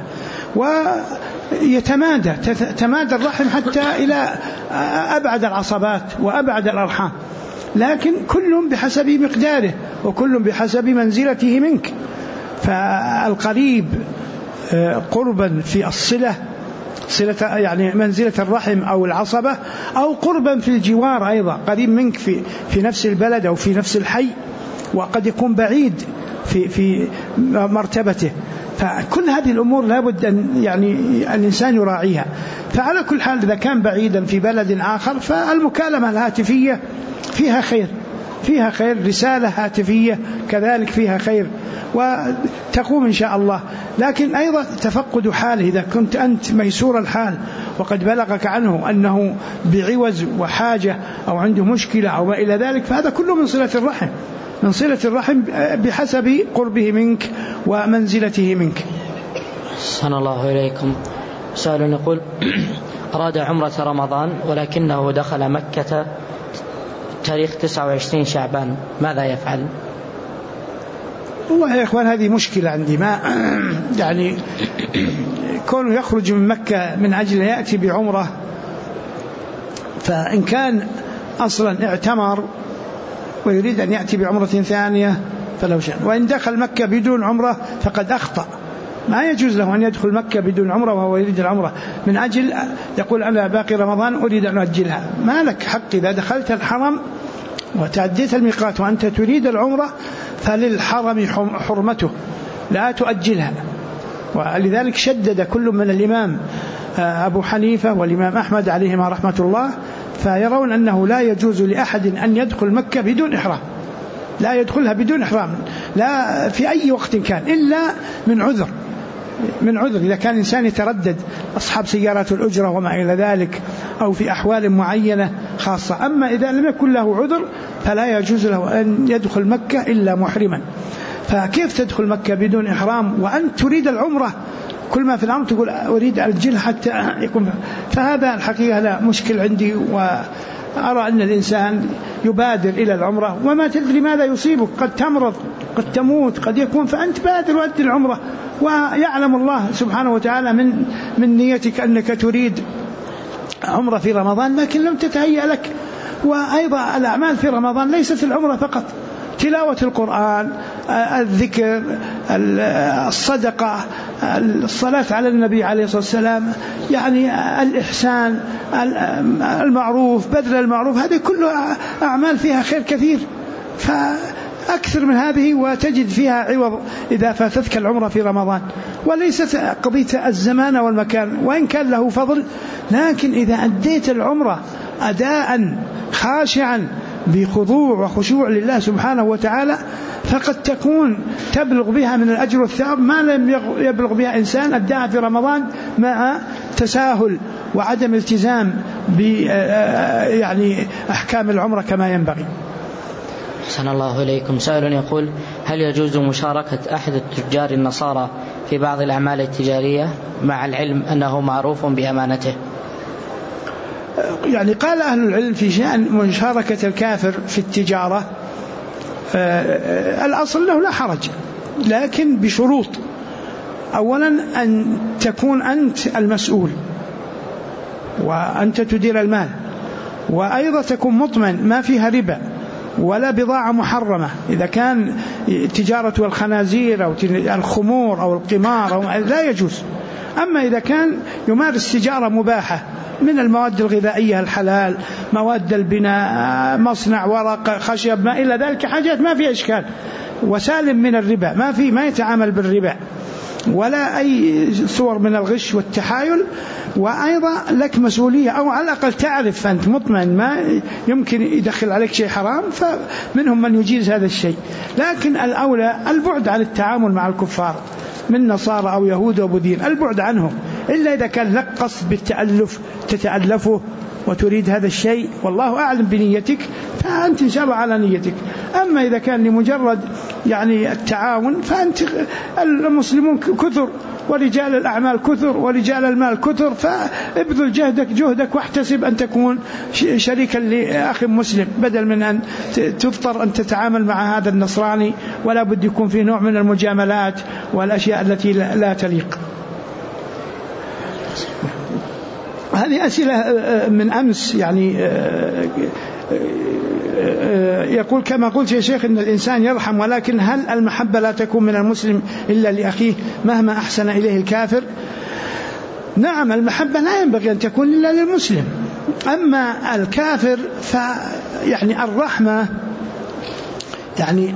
تمادى الرحم حتى إلى أبعد العصبات وأبعد الأرحام، لكن كل بحسب مقداره وكل بحسب منزلته منك. فالقريب قربا في الصلة يعني منزلة الرحم أو العصبة، أو قربا في الجوار أيضا، قريب منك في نفس البلد أو في نفس الحي، وقد يكون بعيد في مرتبته. فكل هذه الأمور لابد أن يعني الإنسان يراعيها. فعلى كل حال إذا كان بعيدا في بلد آخر فالمكالمة الهاتفية فيها خير، رسالة هاتفية كذلك فيها خير وتقوم إن شاء الله. لكن أيضا تفقد حاله، إذا كنت أنت ميسور الحال وقد بلغك عنه أنه بعوز وحاجة أو عنده مشكلة أو ما إلى ذلك، فهذا كله من صلة الرحم بحسب قربه منك ومنزلته منك. أحسن الله إليكم. سؤال يقول: أراد عمرة رمضان ولكنه دخل مكة تاريخ 29 شعبان، ماذا يفعل؟ والله يا إخوان هذه مشكلة عندي، ما يعني كونه يخرج من مكة من أجل يأتي بعمرة، فإن كان أصلا اعتمر ويريد أن يأتي بعمرة ثانية فلو شاء، وإن دخل مكة بدون عمرة فقد أخطأ. ما يجوز له أن يدخل مكة بدون عمرة وهو يريد العمرة من أجل يقول أنا باقي رمضان أريد أن أجلها. ما لك حق إذا دخلت الحرم وتعديت الميقات وأنت تريد العمرة فللحرم حرمته، لا تؤجلها. ولذلك شدد كل من الإمام أبو حنيفة والإمام أحمد عليهما رحمة الله، فيرون أنه لا يجوز لأحد أن يدخل مكة بدون إحرام، لا يدخلها بدون إحرام لا في أي وقت كان، إلا من عذر إذا كان إنسان يتردد، أصحاب سيارات الأجرة وما إلى ذلك، أو في أحوال معينة خاصة. أما إذا لم يكن له عذر فلا يجوز له أن يدخل مكة إلا محرما. فكيف تدخل مكة بدون إحرام وأنت تريد العمرة؟ كل ما في الأمر تقول أريد أجل حتى يكون. فهذا الحقيقة لا مشكل عندي، وأرى أن الإنسان يبادر إلى العمرة، وما تدري ماذا يصيبك، قد تمرض قد تموت قد يكون، فأنت بادر وأدي العمرة، ويعلم الله سبحانه وتعالى من نيتك أنك تريد عمرة في رمضان لكن لم تتهيأ لك. وأيضا الأعمال في رمضان ليست العمرة فقط، تلاوة القرآن، الذكر، الصدقة، الصلاة على النبي عليه الصلاة والسلام، يعني الإحسان، المعروف، بذل المعروف، هذه كلها أعمال فيها خير كثير، فأكثر من هذه وتجد فيها عوض إذا فاتتك العمرة في رمضان. وليست قضية الزمان والمكان، وإن كان له فضل، لكن إذا أديت العمرة أداء خاشعا بخضوع وخشوع لله سبحانه وتعالى فقد تكون تبلغ بها من الأجر والثواب ما لم يبلغ بها إنسان أداها في رمضان مع تساهل وعدم التزام يعني أحكام العمرة كما ينبغي. أحسن الله إليكم. سائل يقول: هل يجوز مشاركة أحد التجار النصارى في بعض الأعمال التجارية مع العلم أنه معروف بأمانته؟ يعني قال أهل العلم في شأن مشاركة الكافر في التجارة الأصل له لا حرج، لكن بشروط. أولا أن تكون أنت المسؤول وأنت تدير المال، وأيضا تكون مطمئن ما فيها ربا ولا بضاعة محرمة. إذا كان تجارة الخنازير أو الخمور أو القمار أو لا يجوز. أما إذا كان يمارس تجارة مباحة من المواد الغذائية الحلال، مواد البناء، مصنع ورق، خشب، ما إلى ذلك، حاجات ما في إشكال، وسالم من الربا، ما يتعامل بالربا ولا أي صور من الغش والتحايل. وأيضا لك مسؤولية، أو على الأقل تعرف أنت مطمئن ما يمكن يدخل عليك شيء حرام، فمنهم من يجيز هذا الشيء. لكن الأولى البعد عن التعامل مع الكفار من نصارى أو يهود أو بوذيين، البعد عنهم، إلا إذا كان لك قصد بالتألف تتألفه وتريد هذا الشيء والله أعلم بنيتك، فأنت إن شاء الله على نيتك. أما إذا كان لمجرد يعني التعاون، فأنت المسلمون كثر ورجال الأعمال كثر ورجال المال كثر، فابذل جهدك واحتسب أن تكون شريكا لأخ مسلم، بدل من أن تضطر أن تتعامل مع هذا النصراني، ولا بد يكون فيه نوع من المجاملات والأشياء التي لا تليق. هذه أسئلة من أمس. يعني يقول كما قلت يا شيخ إن الإنسان يرحم، ولكن هل المحبة لا تكون من المسلم إلا لأخيه مهما أحسن إليه الكافر؟ نعم، المحبة لا ينبغي أن تكون إلا للمسلم. أما الكافر فيعني الرحمة يعني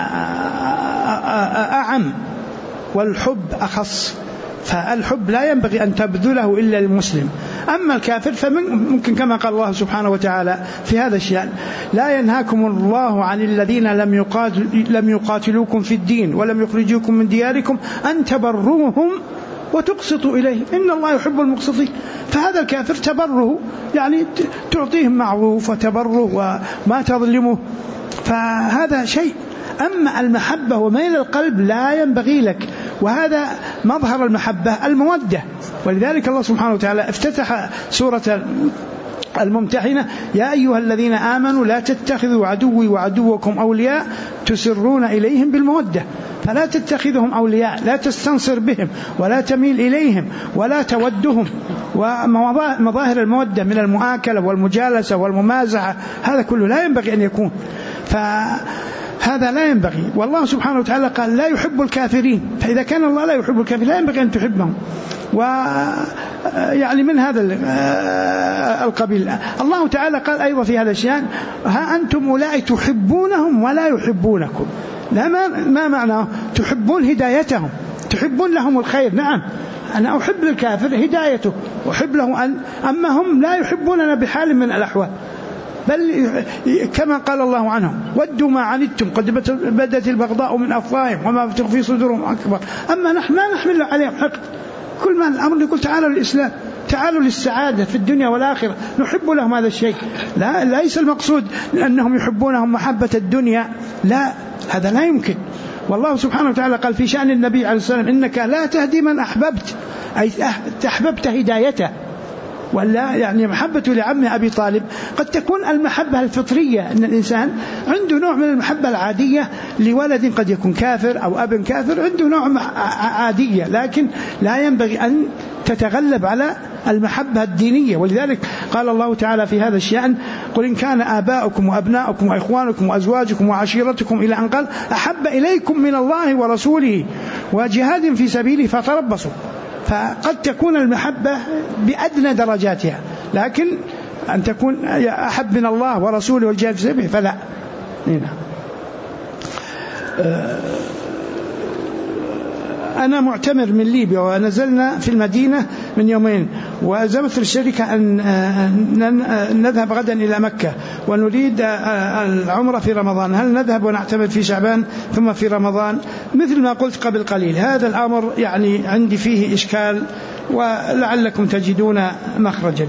أعم والحب أخص، فالحب لا ينبغي أن تبذله إلا للمسلم. أما الكافر فممكن كما قال الله سبحانه وتعالى في هذا الشأن: لا ينهاكم الله عن الذين لم يقاتلوكم في الدين ولم يخرجوكم من دياركم أن تبروهم وتقسطوا إليه إن الله يحب المقسطين. فهذا الكافر تبره، يعني تعطيهم معروف وتبره وما تظلمه، فهذا شيء. أما المحبة وميل القلب لا ينبغي لك، وهذا مظهر المحبة المودة. ولذلك الله سبحانه وتعالى افتتح سورة الممتحنة: يا أيها الذين آمنوا لا تتخذوا عدوي وعدوكم أولياء تسرون إليهم بالمودة. فلا تتخذهم أولياء، لا تستنصر بهم ولا تميل إليهم ولا تودهم. ومظاهر المودة من المؤاكلة والمجالسة والممازحة، هذا كله لا ينبغي أن يكون، فهذا لا ينبغي. والله سبحانه وتعالى قال: لا يحب الكافرين. فإذا كان الله لا يحب الكافرين لا ينبغي أن تحبهم. ويعني من هذا القبيل الله تعالى قال أيضا في هذا الشيء: ها أنتم أولئك تحبونهم ولا يحبونكم. لا، ما معنى تحبون؟ هدايتهم، تحبون لهم الخير. نعم، أنا أحب للكافر هدايته، أحب له أما هم لا يحبوننا بحال من الأحوال، بل كما قال الله عنهم: ودوا ما عنتم قد بدت البغضاء من أفواههم وما تخفي صدورهم أكبر. أما نحن ما نحمل عليهم حقد، كل ما الأمر يقول تعالوا للإسلام، تعالوا للسعادة في الدنيا والآخرة، نحب لهم هذا الشيء. لا، ليس المقصود أنهم يحبونهم محبة الدنيا، لا، هذا لا يمكن. والله سبحانه وتعالى قال في شأن النبي عليه الصلاة والسلام: إنك لا تهدي من أحببت، أي أحببت هدايته. ولا يعني محبة لعم أبي طالب قد تكون المحبة الفطرية، أن الإنسان عنده نوع من المحبة العادية لولد قد يكون كافر أو أب كافر، عنده نوع عادية، لكن لا ينبغي أن تتغلب على المحبة الدينية. ولذلك قال الله تعالى في هذا الشأن: قل إن كان آباؤكم وأبناؤكم وإخوانكم وأزواجكم وعشيرتكم إلى أن قال: أحب إليكم من الله ورسوله وجهاد في سبيله فتربصوا. فقد تكون المحبة بأدنى درجاتها، لكن أن تكون أحب من الله ورسوله والجهاد في سبيله فلا. أنا معتمر من ليبيا، ونزلنا في المدينة من يومين، وأزمت الشركة أن نذهب غدا إلى مكة، ونريد العمرة في رمضان. هل نذهب ونعتمر في شعبان ثم في رمضان؟ مثل ما قلت قبل قليل، هذا الأمر يعني عندي فيه إشكال، ولعلكم تجدون مخرجا.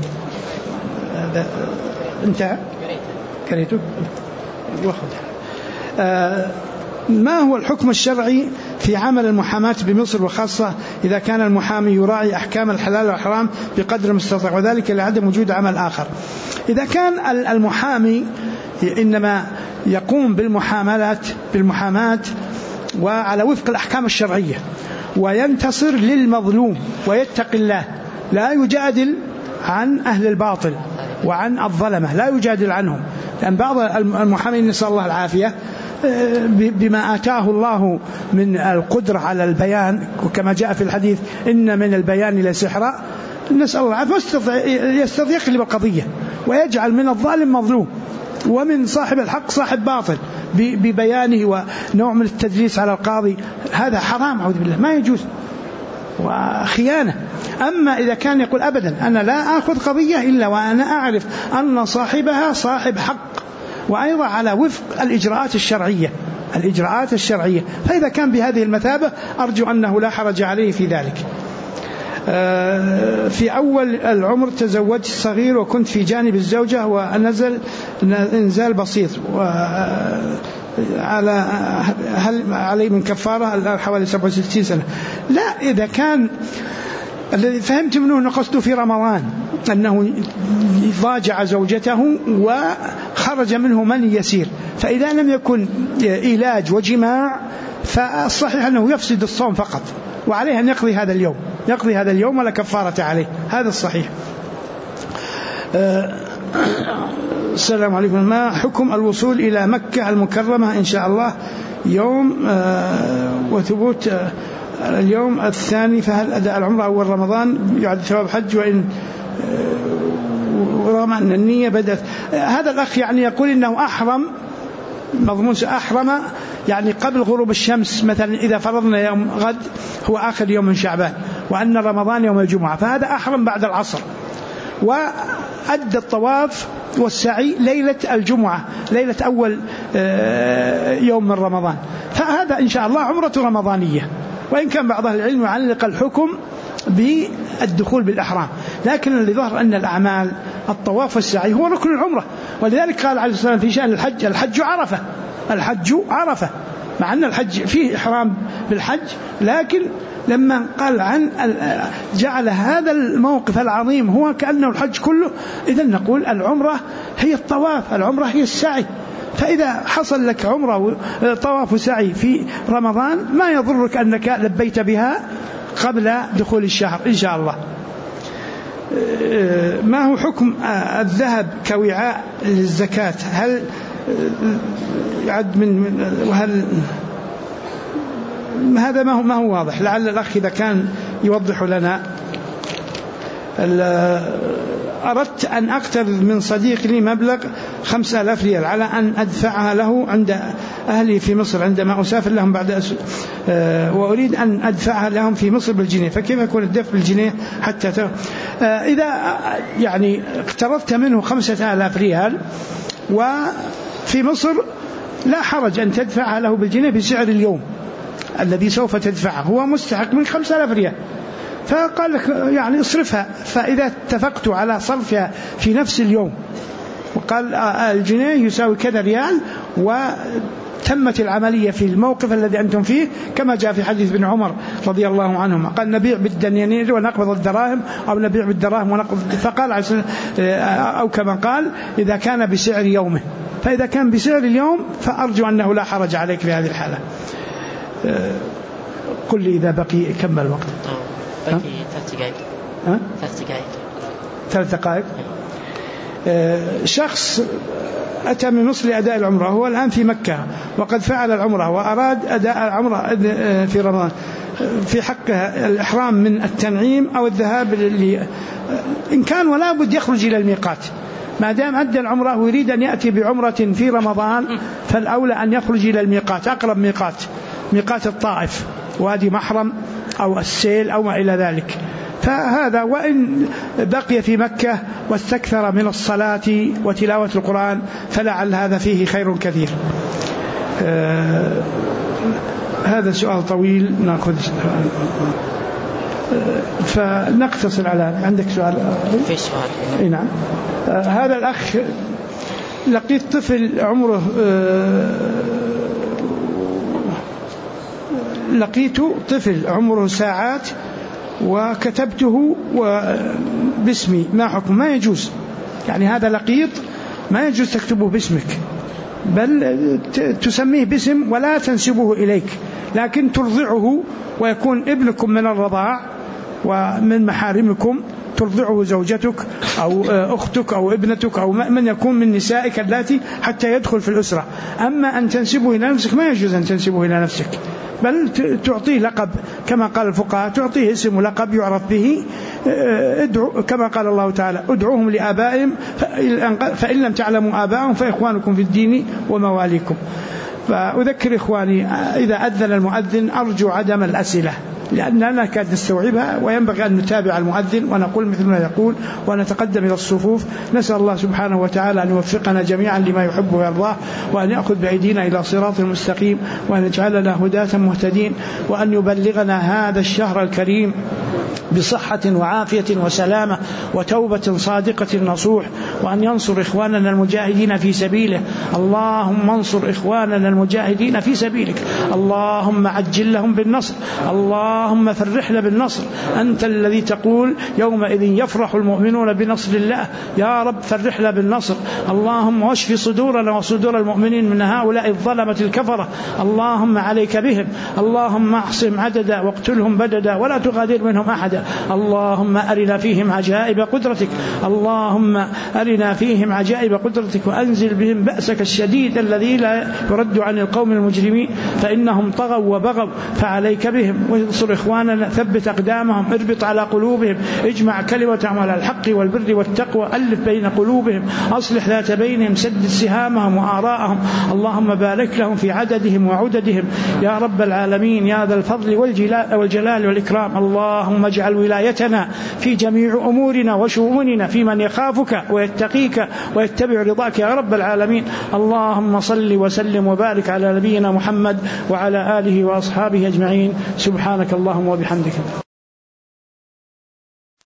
انتهى كريتو ما هو الحكم الشرعي في عمل المحاماة بمصر، وخاصة إذا كان المحامي يراعي أحكام الحلال والحرام بقدر المستطاع، وذلك لعدم وجود عمل آخر؟ إذا كان المحامي إنما يقوم بالمحاماة وعلى وفق الأحكام الشرعية وينتصر للمظلوم ويتقي الله، لا يجادل عن أهل الباطل وعن الظلمة، لا يجادل عنهم، لأن بعض المحامين نسأل الله العافية بما آتاه الله من القدرة على البيان، وكما جاء في الحديث إن من البيان لسحرا، نسأل الله العافية، يستطيع يقلب القضية ويجعل من الظالم مظلوم ومن صاحب الحق صاحب باطل ببيانه ونوع من التدليس على القاضي. هذا حرام، أعوذ بالله، ما يجوز وخيانة. أما إذا كان يقول أبدا أنا لا أخذ قضية إلا وأنا أعرف أن صاحبها صاحب حق، وأيضا على وفق الإجراءات الشرعية، فإذا كان بهذه المثابة أرجو أنه لا حرج عليه في ذلك. في أول العمر تزوجت صغير وكنت في جانب الزوجة ونزل إنزال بسيط، هل علي من كفارة؟ حوالي 67 سنة. لا، إذا كان الذي فهمت منه أنه قصده في رمضان أنه ضاجع زوجته وخرج منه مني يسير، فإذا لم يكن علاج وجماع فالصحيح أنه يفسد الصوم فقط، وعليه أن يقضي هذا اليوم ولا كفارة عليه، هذا الصحيح. السلام عليكم، ما حكم الوصول إلى مكة المكرمة إن شاء الله يوم وثبوت اليوم الثاني، فهل أداء العمرة أول رمضان يعد ثواب حج وإن رغم أن النية بدأت؟ هذا الأخ يعني يقول إنه أحرم، مضمون أحرم يعني قبل غروب الشمس، مثلا إذا فرضنا يوم غد هو آخر يوم من شعبان وأن رمضان يوم الجمعة، فهذا أحرم بعد العصر وأدى الطواف والسعي ليلة الجمعة، ليلة أول يوم من رمضان، فهذا إن شاء الله عمرة رمضانية، وإن كان بعض أهل العلم يعلق الحكم بالدخول بالإحرام، لكن اللي ظهر أن الأعمال الطواف والسعي هو ركن العمرة، ولذلك قال عليه الصلاة والسلام في شأن الحج: الحج عرفة، مع أن الحج فيه إحرام بالحج، لكن لما قال عن جعل هذا الموقف العظيم هو كأنه الحج كله، إذن نقول العمرة هي الطواف، العمرة هي السعي، فإذا حصل لك عمرة طواف وسعي في رمضان ما يضرك أنك لبيت بها قبل دخول الشهر إن شاء الله. ما هو حكم الذهب كوعاء للزكاة؟ هل يعد وهل هذا ما هو واضح؟ لعل الأخ إذا كان يوضح لنا. أردت أن أقترض من صديق لي مبلغ 5000 ريال على أن أدفعها له عند أهلي في مصر عندما أسافر لهم بعد وأريد أن أدفعها لهم في مصر بالجنيه، فكيف يكون الدفع بالجنيه حتى إذا يعني اقترضت منه 5000 ريال وفي مصر لا حرج أن تدفعها له بالجنيه بسعر اليوم الذي سوف تدفعه، هو مستحق من 5000 ريال، فقال لك يعني اصرفها، فإذا اتفقت على صرفها في نفس اليوم وقال الجنيه يساوي كذا ريال وتمت العملية في الموقف الذي أنتم فيه، كما جاء في حديث ابن عمر رضي الله عنهما قال: نبيع بالدنانير ونقبض الدراهم، أو نبيع بالدراهم ونقبض، فقال أو كما قال إذا كان بسعر يومه، فإذا كان بسعر اليوم فأرجو أنه لا حرج عليك في هذه الحالة. قل لي إذا بقي كم الوقت؟ بقي 3 دقائق. شخص أتى من مصر لأداء العمرة، هو الآن في مكة وقد فعل العمرة وأراد أداء العمرة في رمضان، في حقه الإحرام من التنعيم أو الذهاب إن كان ولا بد يخرج إلى الميقات، ما دام أدى العمرة ويريد أن يأتي بعمرة في رمضان فالأولى أن يخرج إلى الميقات، أقرب ميقات الطائف، وادي محرم أو السيل أو ما إلى ذلك، فهذا وإن بقي في مكة واستكثر من الصلاة وتلاوة القرآن فلعل هذا فيه خير كثير. هذا سؤال طويل نأخذ فنقتصر على. عندك سؤال؟ في سؤال. نعم. هذا الأخ لقيت طفل عمره لقيت طفل عمره ساعات وكتبته باسمي، ما حكم؟ ما يجوز، يعني هذا لقيط ما يجوز تكتبه باسمك، بل تسميه باسم ولا تنسبه إليك، لكن ترضعه ويكون ابنكم من الرضاع ومن محارمكم، ترضعه زوجتك أو أختك أو ابنتك أو من يكون من نسائك اللاتي حتى يدخل في الأسرة. أما أن تنسبه إلى نفسك ما يجوز أن تنسبه إلى نفسك، بل تعطيه لقب كما قال الفقهاء، تعطيه اسم ولقب يعرف به. كما قال الله تعالى: ادعوهم لآبائهم فإن لم تعلموا آبائهم فإخوانكم في الدين ومواليكم. فأذكر إخواني إذا أذن المؤذن أرجو عدم الأسئلة، لأننا لا نكاد نستوعبها، وينبغي أن نتابع المؤذن ونقول مثل ما يقول ونتقدم إلى الصفوف. نسأل الله سبحانه وتعالى أن يوفقنا جميعا لما يحب ويرضاه، وأن يأخذ بأيدينا إلى صراط المستقيم، وأن يجعلنا هداة مهتدين، وأن يبلغنا هذا الشهر الكريم بصحة وعافية وسلامة وتوبة صادقة نصوح، وأن ينصر إخواننا المجاهدين في سبيله. اللهم انصر إخواننا المجاهدين في سبيلك، اللهم عجل لهم بالنصر، اللهم فرحنا بالنصر. أنت الذي تقول: يومئذ يفرح المؤمنون بنصر الله. يا رب فرحنا بالنصر، اللهم واشف صدورنا وصدور المؤمنين من هؤلاء الظلمة الكفرة، اللهم عليك بهم، اللهم احصهم عددا واقتلهم بددا ولا تغادر منهم أحدا. اللهم أرنا فيهم عجائب قدرتك، اللهم أرنا فيهم عجائب قدرتك، وأنزل بهم بأسك الشديد الذي لا يرد عن القوم المجرمين، فإنهم طغوا وبغوا، فعليك بهم. وانصر إخواننا، ثبت أقدامهم، اربط على قلوبهم، اجمع كلمتهم على الحق والبر والتقوى، ألف بين قلوبهم، أصلح ذات بينهم، سدد سهامهم وآراءهم. اللهم بارك لهم في عددهم وعددهم يا رب العالمين يا ذا الفضل والجلال والإكرام. اللهم اجعل ولايتنا في جميع أمورنا وشؤوننا في من يخافك ويتقيك ويتبع رضاك يا رب العالمين. اللهم صل وسلم وبارك على نبينا محمد وعلى آله وأصحابه أجمعين. سبحانك اللهم وبحمدك.